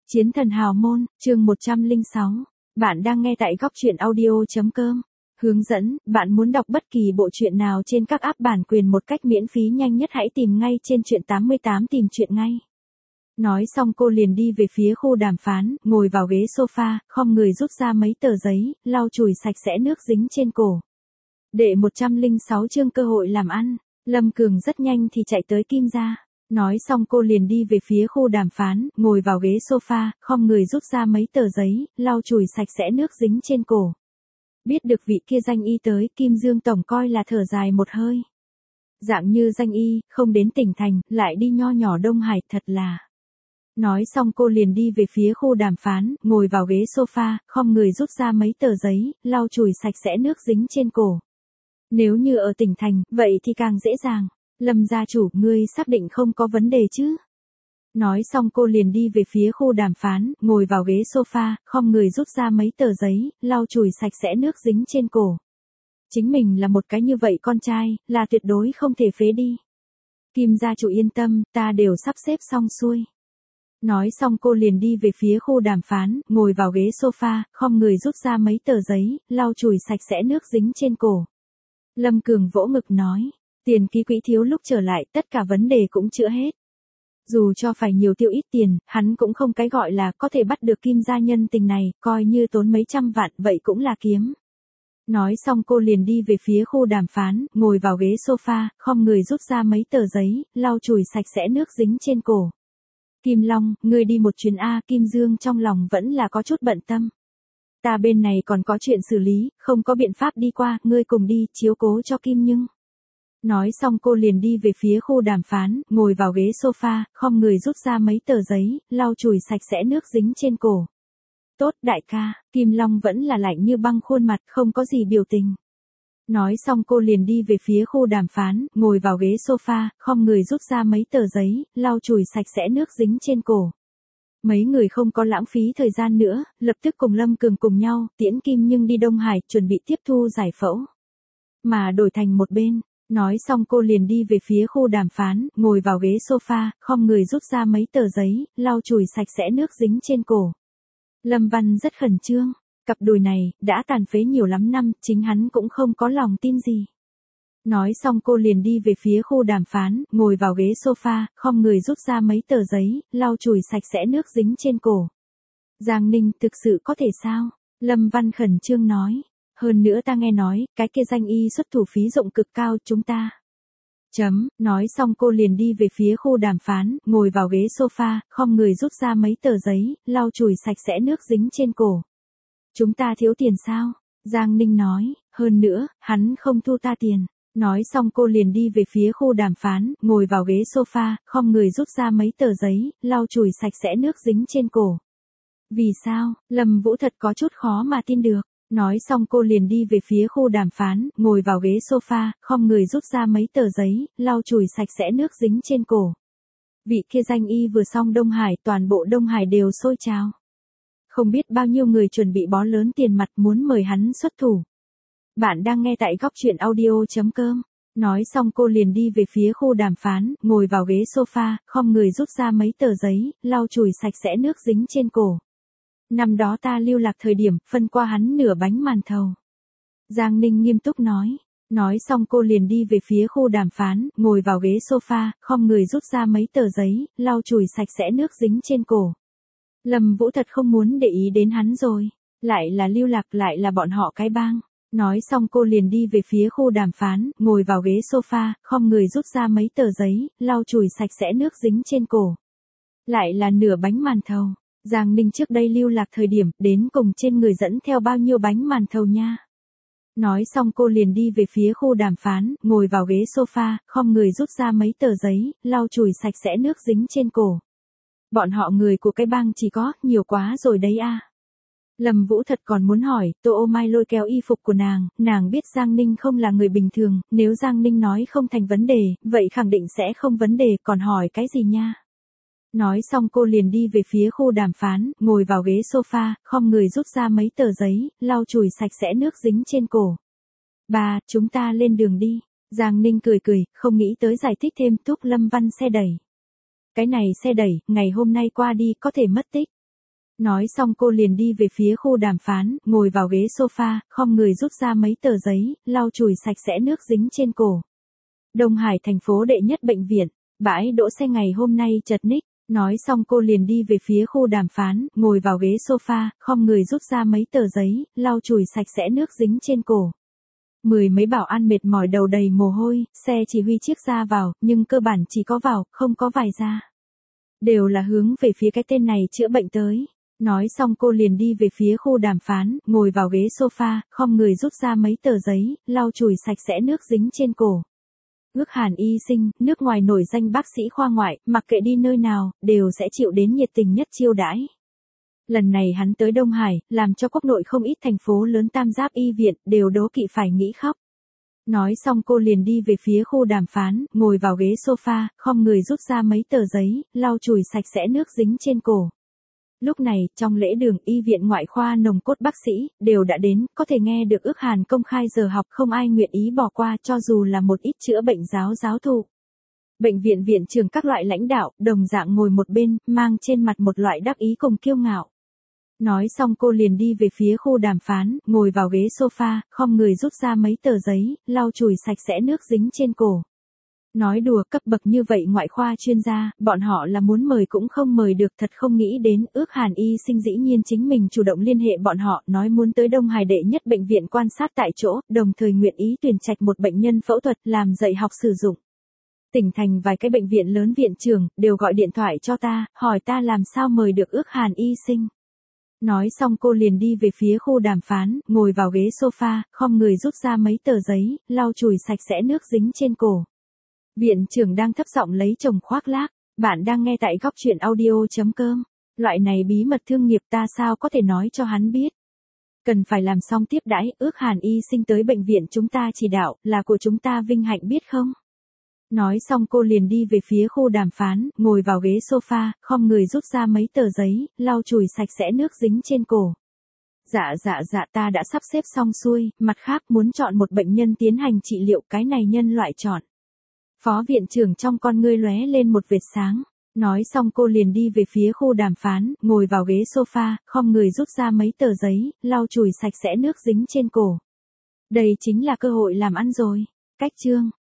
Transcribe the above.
Chiến thần hào môn, chương 106. Bạn đang nghe tại góc truyện audio.com. Hướng dẫn, bạn muốn đọc bất kỳ bộ truyện nào trên các app bản quyền một cách miễn phí nhanh nhất hãy tìm ngay trên truyện 88 tìm truyện ngay. Nói xong cô liền đi về phía khu đàm phán, ngồi vào ghế sofa, khom người rút ra mấy tờ giấy, lau chùi sạch sẽ nước dính trên cổ. Đệ 106 chương cơ hội làm ăn, Lâm Cường rất nhanh thì chạy tới Kim gia. Nói xong cô liền đi về phía khu đàm phán, ngồi vào ghế sofa, khom người rút ra mấy tờ giấy, lau chùi sạch sẽ nước dính trên cổ. Biết được vị kia danh y tới, Kim Dương Tổng coi là thở dài một hơi. Dạng như danh y, không đến tỉnh thành, lại đi nho nhỏ Đông Hải, thật là. Nói xong cô liền đi về phía khu đàm phán, ngồi vào ghế sofa, khom người rút ra mấy tờ giấy, lau chùi sạch sẽ nước dính trên cổ. Nếu như ở tỉnh thành, vậy thì càng dễ dàng. Lâm gia chủ, ngươi xác định không có vấn đề chứ? Nói xong cô liền đi về phía khu đàm phán, ngồi vào ghế sofa, khom người rút ra mấy tờ giấy, lau chùi sạch sẽ nước dính trên cổ. Chính mình là một cái như vậy con trai, là tuyệt đối không thể phế đi. Kim gia chủ yên tâm, ta đều sắp xếp xong xuôi. Nói xong cô liền đi về phía khu đàm phán, ngồi vào ghế sofa, khom người rút ra mấy tờ giấy, lau chùi sạch sẽ nước dính trên cổ. Lâm Cường vỗ ngực nói. Tiền ký quỹ thiếu lúc trở lại, tất cả vấn đề cũng chữa hết. Dù cho phải nhiều tiêu ít tiền, hắn cũng không cái gọi là có thể bắt được Kim gia nhân tình này, coi như tốn mấy trăm vạn, vậy cũng là kiếm. Nói xong cô liền đi về phía khu đàm phán, ngồi vào ghế sofa, khom người rút ra mấy tờ giấy, lau chùi sạch sẽ nước dính trên cổ. Kim Long, ngươi đi một chuyến A. Kim Dương trong lòng vẫn là có chút bận tâm. Ta bên này còn có chuyện xử lý, không có biện pháp đi qua, ngươi cùng đi, chiếu cố cho Kim Nhưng. Nói xong cô liền đi về phía khu đàm phán, ngồi vào ghế sofa, khom người rút ra mấy tờ giấy, lau chùi sạch sẽ nước dính trên cổ. Tốt đại ca, Kim Long vẫn là lạnh như băng khuôn mặt, không có gì biểu tình. Nói xong cô liền đi về phía khu đàm phán, ngồi vào ghế sofa, khom người rút ra mấy tờ giấy, lau chùi sạch sẽ nước dính trên cổ. Mấy người không có lãng phí thời gian nữa, lập tức cùng Lâm Cường cùng nhau, tiễn Kim Nhưng đi Đông Hải, chuẩn bị tiếp thu giải phẫu. Mà đổi thành một bên. Nói xong cô liền đi về phía khu đàm phán, ngồi vào ghế sofa, khom người rút ra mấy tờ giấy, lau chùi sạch sẽ nước dính trên cổ. Lâm Văn rất khẩn trương, cặp đùi này, đã tàn phế nhiều lắm năm, chính hắn cũng không có lòng tin gì. Nói xong cô liền đi về phía khu đàm phán, ngồi vào ghế sofa, khom người rút ra mấy tờ giấy, lau chùi sạch sẽ nước dính trên cổ. Giang Ninh, thực sự có thể sao? Lâm Văn khẩn trương nói. Hơn nữa ta nghe nói, cái kia danh y xuất thủ phí dụng cực cao, chúng ta. Nói xong cô liền đi về phía khu đàm phán, ngồi vào ghế sofa, khom người rút ra mấy tờ giấy, lau chùi sạch sẽ nước dính trên cổ. Chúng ta thiếu tiền sao? Giang Ninh nói, hơn nữa, hắn không thu ta tiền. Nói xong cô liền đi về phía khu đàm phán, ngồi vào ghế sofa, khom người rút ra mấy tờ giấy, lau chùi sạch sẽ nước dính trên cổ. Vì sao? Lâm Vũ thật có chút khó mà tin được. Nói xong cô liền đi về phía khu đàm phán, ngồi vào ghế sofa, khom người rút ra mấy tờ giấy, lau chùi sạch sẽ nước dính trên cổ. Vị kia danh y vừa xong Đông Hải, toàn bộ Đông Hải đều sôi trào. Không biết bao nhiêu người chuẩn bị bó lớn tiền mặt muốn mời hắn xuất thủ. Bạn đang nghe tại góc truyện audio.com. Nói xong cô liền đi về phía khu đàm phán, ngồi vào ghế sofa, khom người rút ra mấy tờ giấy, lau chùi sạch sẽ nước dính trên cổ. Năm đó ta lưu lạc thời điểm, phân qua hắn nửa bánh màn thầu. Giang Ninh nghiêm túc nói. Nói xong cô liền đi về phía khu đàm phán, ngồi vào ghế sofa, khom người rút ra mấy tờ giấy, lau chùi sạch sẽ nước dính trên cổ. Lâm Vũ thật không muốn để ý đến hắn rồi. Lại là lưu lạc, lại là bọn họ cái bang. Nói xong cô liền đi về phía khu đàm phán, ngồi vào ghế sofa, khom người rút ra mấy tờ giấy, lau chùi sạch sẽ nước dính trên cổ. Lại là nửa bánh màn thầu. Giang Ninh trước đây lưu lạc thời điểm, đến cùng trên người dẫn theo bao nhiêu bánh màn thầu nha. Nói xong cô liền đi về phía khu đàm phán, ngồi vào ghế sofa, khom người rút ra mấy tờ giấy, lau chùi sạch sẽ nước dính trên cổ. Bọn họ người của cái bang chỉ có, nhiều quá rồi đấy a. Lâm Vũ thật còn muốn hỏi, Tô Ô Mai lôi kéo y phục của nàng biết Giang Ninh không là người bình thường, nếu Giang Ninh nói không thành vấn đề, vậy khẳng định sẽ không vấn đề, còn hỏi cái gì nha. Nói xong cô liền đi về phía khu đàm phán, ngồi vào ghế sofa, khom người rút ra mấy tờ giấy, lau chùi sạch sẽ nước dính trên cổ. Bà, chúng ta lên đường đi. Giang Ninh cười cười, không nghĩ tới giải thích thêm, thúc Lâm Văn xe đẩy. Cái này xe đẩy, ngày hôm nay qua đi có thể mất tích. Nói xong cô liền đi về phía khu đàm phán, ngồi vào ghế sofa, khom người rút ra mấy tờ giấy, lau chùi sạch sẽ nước dính trên cổ. Đông Hải thành phố đệ nhất bệnh viện, bãi đỗ xe ngày hôm nay chật ních. Nói xong cô liền đi về phía khu đàm phán, ngồi vào ghế sofa, khom người rút ra mấy tờ giấy, lau chùi sạch sẽ nước dính trên cổ. Mười mấy bảo an mệt mỏi đầu đầy mồ hôi, xe chỉ huy chiếc ra vào, nhưng cơ bản chỉ có vào, không có vài ra. Đều là hướng về phía cái tên này chữa bệnh tới. Nói xong cô liền đi về phía khu đàm phán, ngồi vào ghế sofa, khom người rút ra mấy tờ giấy, lau chùi sạch sẽ nước dính trên cổ. Ước Hàn Y Sinh, nước ngoài nổi danh bác sĩ khoa ngoại, mặc kệ đi nơi nào, đều sẽ chịu đến nhiệt tình nhất chiêu đãi. Lần này hắn tới Đông Hải, làm cho quốc nội không ít thành phố lớn tam giác y viện, đều đố kỵ phải nghĩ khóc. Nói xong cô liền đi về phía khu đàm phán, ngồi vào ghế sofa, khom người rút ra mấy tờ giấy, lau chùi sạch sẽ nước dính trên cổ. Lúc này, trong lễ đường y viện ngoại khoa nồng cốt bác sĩ, đều đã đến, có thể nghe được Ước Hàn công khai giờ học, không ai nguyện ý bỏ qua cho dù là một ít chữa bệnh giáo thụ. Bệnh viện viện trưởng các loại lãnh đạo, đồng dạng ngồi một bên, mang trên mặt một loại đắc ý cùng kiêu ngạo. Nói xong cô liền đi về phía khu đàm phán, ngồi vào ghế sofa, khom người rút ra mấy tờ giấy, lau chùi sạch sẽ nước dính trên cổ. Nói đùa cấp bậc như vậy ngoại khoa chuyên gia, bọn họ là muốn mời cũng không mời được, thật không nghĩ đến. Ước Hàn Y Sinh dĩ nhiên chính mình chủ động liên hệ bọn họ, nói muốn tới Đông Hải đệ nhất bệnh viện quan sát tại chỗ, đồng thời nguyện ý tuyển trạch một bệnh nhân phẫu thuật làm dạy học sử dụng. Tỉnh thành vài cái bệnh viện lớn viện trưởng, đều gọi điện thoại cho ta, hỏi ta làm sao mời được Ước Hàn Y Sinh. Nói xong cô liền đi về phía khu đàm phán, ngồi vào ghế sofa, khom người rút ra mấy tờ giấy, lau chùi sạch sẽ nước dính trên cổ. Viện trưởng đang thấp giọng lấy chồng khoác lác, bạn đang nghe tại góc truyện audio.com. Loại này bí mật thương nghiệp ta sao có thể nói cho hắn biết. Cần phải làm xong tiếp đãi. Ước Hàn Y Sinh tới bệnh viện chúng ta chỉ đạo, là của chúng ta vinh hạnh biết không? Nói xong cô liền đi về phía khu đàm phán, ngồi vào ghế sofa, khom người rút ra mấy tờ giấy, lau chùi sạch sẽ nước dính trên cổ. Dạ ta đã sắp xếp xong xuôi, mặt khác muốn chọn một bệnh nhân tiến hành trị liệu, cái này nhân loại chọn. Phó viện trưởng trong con ngươi lóe lên một vệt sáng. Nói xong cô liền đi về phía khu đàm phán, ngồi vào ghế sofa, khom người rút ra mấy tờ giấy, lau chùi sạch sẽ nước dính trên cổ. Đây chính là cơ hội làm ăn rồi. Cách chương